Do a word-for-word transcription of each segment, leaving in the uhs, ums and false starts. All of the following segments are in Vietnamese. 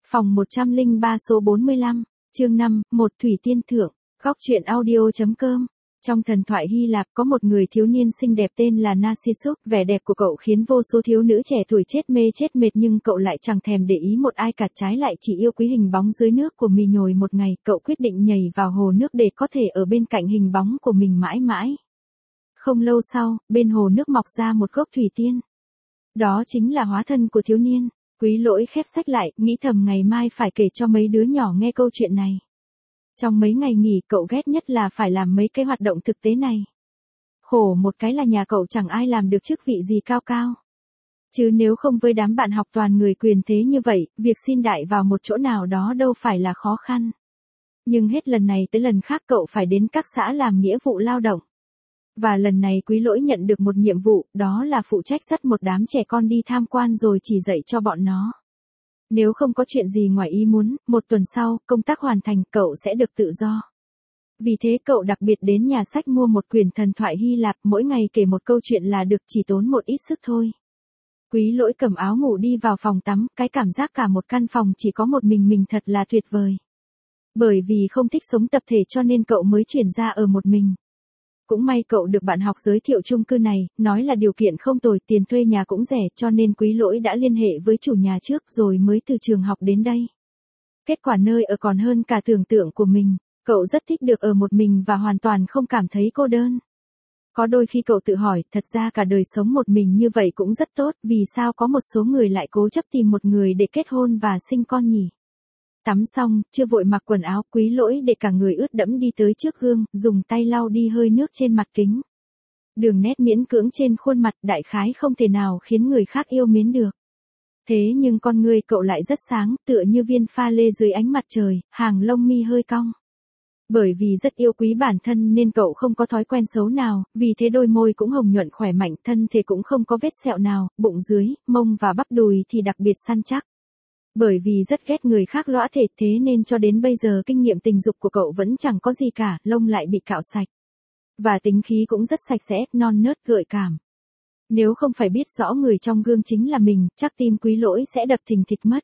Phòng một trăm lẻ ba số bốn mươi lăm, chương năm, một Thủy Tiên Thượng, góc truyện audio.com. Trong thần thoại Hy Lạp có một người thiếu niên xinh đẹp tên là Narcissus, vẻ đẹp của cậu khiến vô số thiếu nữ trẻ tuổi chết mê chết mệt nhưng cậu lại chẳng thèm để ý một ai cả, trái lại chỉ yêu quý hình bóng dưới nước của mình. Nhồi một ngày, cậu quyết định nhảy vào hồ nước để có thể ở bên cạnh hình bóng của mình mãi mãi. Không lâu sau, bên hồ nước mọc ra một gốc thủy tiên. Đó chính là hóa thân của thiếu niên. Quý Lỗi khép sách lại, nghĩ thầm ngày mai phải kể cho mấy đứa nhỏ nghe câu chuyện này. Trong mấy ngày nghỉ, cậu ghét nhất là phải làm mấy cái hoạt động thực tế này. Khổ một cái là nhà cậu chẳng ai làm được chức vị gì cao cao. Chứ nếu không với đám bạn học toàn người quyền thế như vậy, việc xin đại vào một chỗ nào đó đâu phải là khó khăn. Nhưng hết lần này tới lần khác cậu phải đến các xã làm nghĩa vụ lao động. Và lần này Quý Lỗi nhận được một nhiệm vụ, đó là phụ trách dắt một đám trẻ con đi tham quan rồi chỉ dạy cho bọn nó. Nếu không có chuyện gì ngoài ý muốn, một tuần sau, công tác hoàn thành, cậu sẽ được tự do. Vì thế cậu đặc biệt đến nhà sách mua một quyển thần thoại Hy Lạp, mỗi ngày kể một câu chuyện là được, chỉ tốn một ít sức thôi. Quý Lỗi cầm áo ngủ đi vào phòng tắm, cái cảm giác cả một căn phòng chỉ có một mình mình thật là tuyệt vời. Bởi vì không thích sống tập thể cho nên cậu mới chuyển ra ở một mình. Cũng may cậu được bạn học giới thiệu chung cư này, nói là điều kiện không tồi, tiền thuê nhà cũng rẻ, cho nên Quý Lỗi đã liên hệ với chủ nhà trước rồi mới từ trường học đến đây. Kết quả nơi ở còn hơn cả tưởng tượng của mình, cậu rất thích được ở một mình và hoàn toàn không cảm thấy cô đơn. Có đôi khi cậu tự hỏi, thật ra cả đời sống một mình như vậy cũng rất tốt, vì sao có một số người lại cố chấp tìm một người để kết hôn và sinh con nhỉ? Tắm xong, chưa vội mặc quần áo, Quý Lỗi để cả người ướt đẫm đi tới trước gương, dùng tay lau đi hơi nước trên mặt kính. Đường nét miễn cưỡng trên khuôn mặt đại khái không thể nào khiến người khác yêu mến được. Thế nhưng con người cậu lại rất sáng, tựa như viên pha lê dưới ánh mặt trời, hàng lông mi hơi cong. Bởi vì rất yêu quý bản thân nên cậu không có thói quen xấu nào, vì thế đôi môi cũng hồng nhuận khỏe mạnh, thân thể cũng không có vết sẹo nào, bụng dưới, mông và bắp đùi thì đặc biệt săn chắc. Bởi vì rất ghét người khác lõa thể, thế nên cho đến bây giờ kinh nghiệm tình dục của cậu vẫn chẳng có gì cả, lông lại bị cạo sạch. Và tính khí cũng rất sạch sẽ, non nớt gợi cảm. Nếu không phải biết rõ người trong gương chính là mình, chắc tim Quý Lỗi sẽ đập thình thịch mất.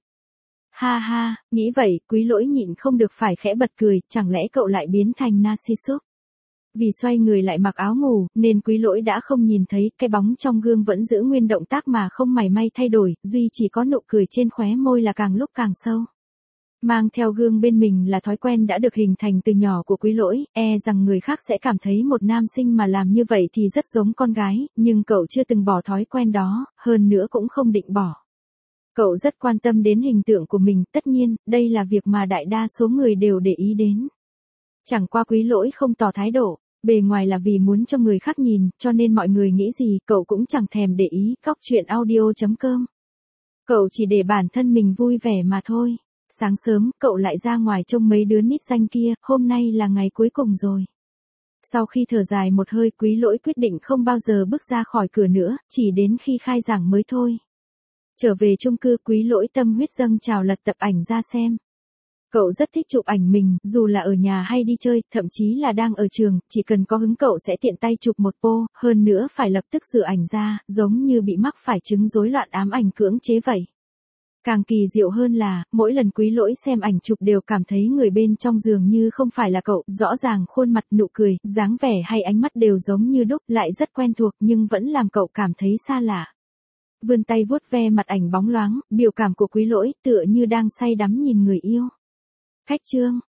Ha ha, nghĩ vậy, Quý Lỗi nhịn không được phải khẽ bật cười, chẳng lẽ cậu lại biến thành Narcissus? Vì xoay người lại mặc áo ngủ, nên Quý Lỗi đã không nhìn thấy, cái bóng trong gương vẫn giữ nguyên động tác mà không mảy may thay đổi, duy chỉ có nụ cười trên khóe môi là càng lúc càng sâu. Mang theo gương bên mình là thói quen đã được hình thành từ nhỏ của Quý Lỗi, e rằng người khác sẽ cảm thấy một nam sinh mà làm như vậy thì rất giống con gái, nhưng cậu chưa từng bỏ thói quen đó, hơn nữa cũng không định bỏ. Cậu rất quan tâm đến hình tượng của mình, tất nhiên, đây là việc mà đại đa số người đều để ý đến. Chẳng qua Quý Lỗi không tỏ thái độ. Bề ngoài là vì muốn cho người khác nhìn, cho nên mọi người nghĩ gì, cậu cũng chẳng thèm để ý, góc truyện audio.com. Cậu chỉ để bản thân mình vui vẻ mà thôi. Sáng sớm, cậu lại ra ngoài trông mấy đứa nít xanh kia, hôm nay là ngày cuối cùng rồi. Sau khi thở dài một hơi, Quý Lỗi quyết định không bao giờ bước ra khỏi cửa nữa, chỉ đến khi khai giảng mới thôi. Trở về chung cư, Quý Lỗi tâm huyết dâng trào lật tập ảnh ra xem. Cậu rất thích chụp ảnh mình, dù là ở nhà hay đi chơi, thậm chí là đang ở trường, chỉ cần có hứng cậu sẽ tiện tay chụp một pô, hơn nữa phải lập tức rửa ảnh ra, giống như bị mắc phải chứng rối loạn ám ảnh cưỡng chế vậy. Càng kỳ diệu hơn là, mỗi lần Quý Lỗi xem ảnh chụp đều cảm thấy người bên trong dường như không phải là cậu, rõ ràng khuôn mặt, nụ cười, dáng vẻ hay ánh mắt đều giống như đúc, lại rất quen thuộc nhưng vẫn làm cậu cảm thấy xa lạ. Vươn tay vuốt ve mặt ảnh bóng loáng, biểu cảm của Quý Lỗi tựa như đang say đắm nhìn người yêu. Khách trương,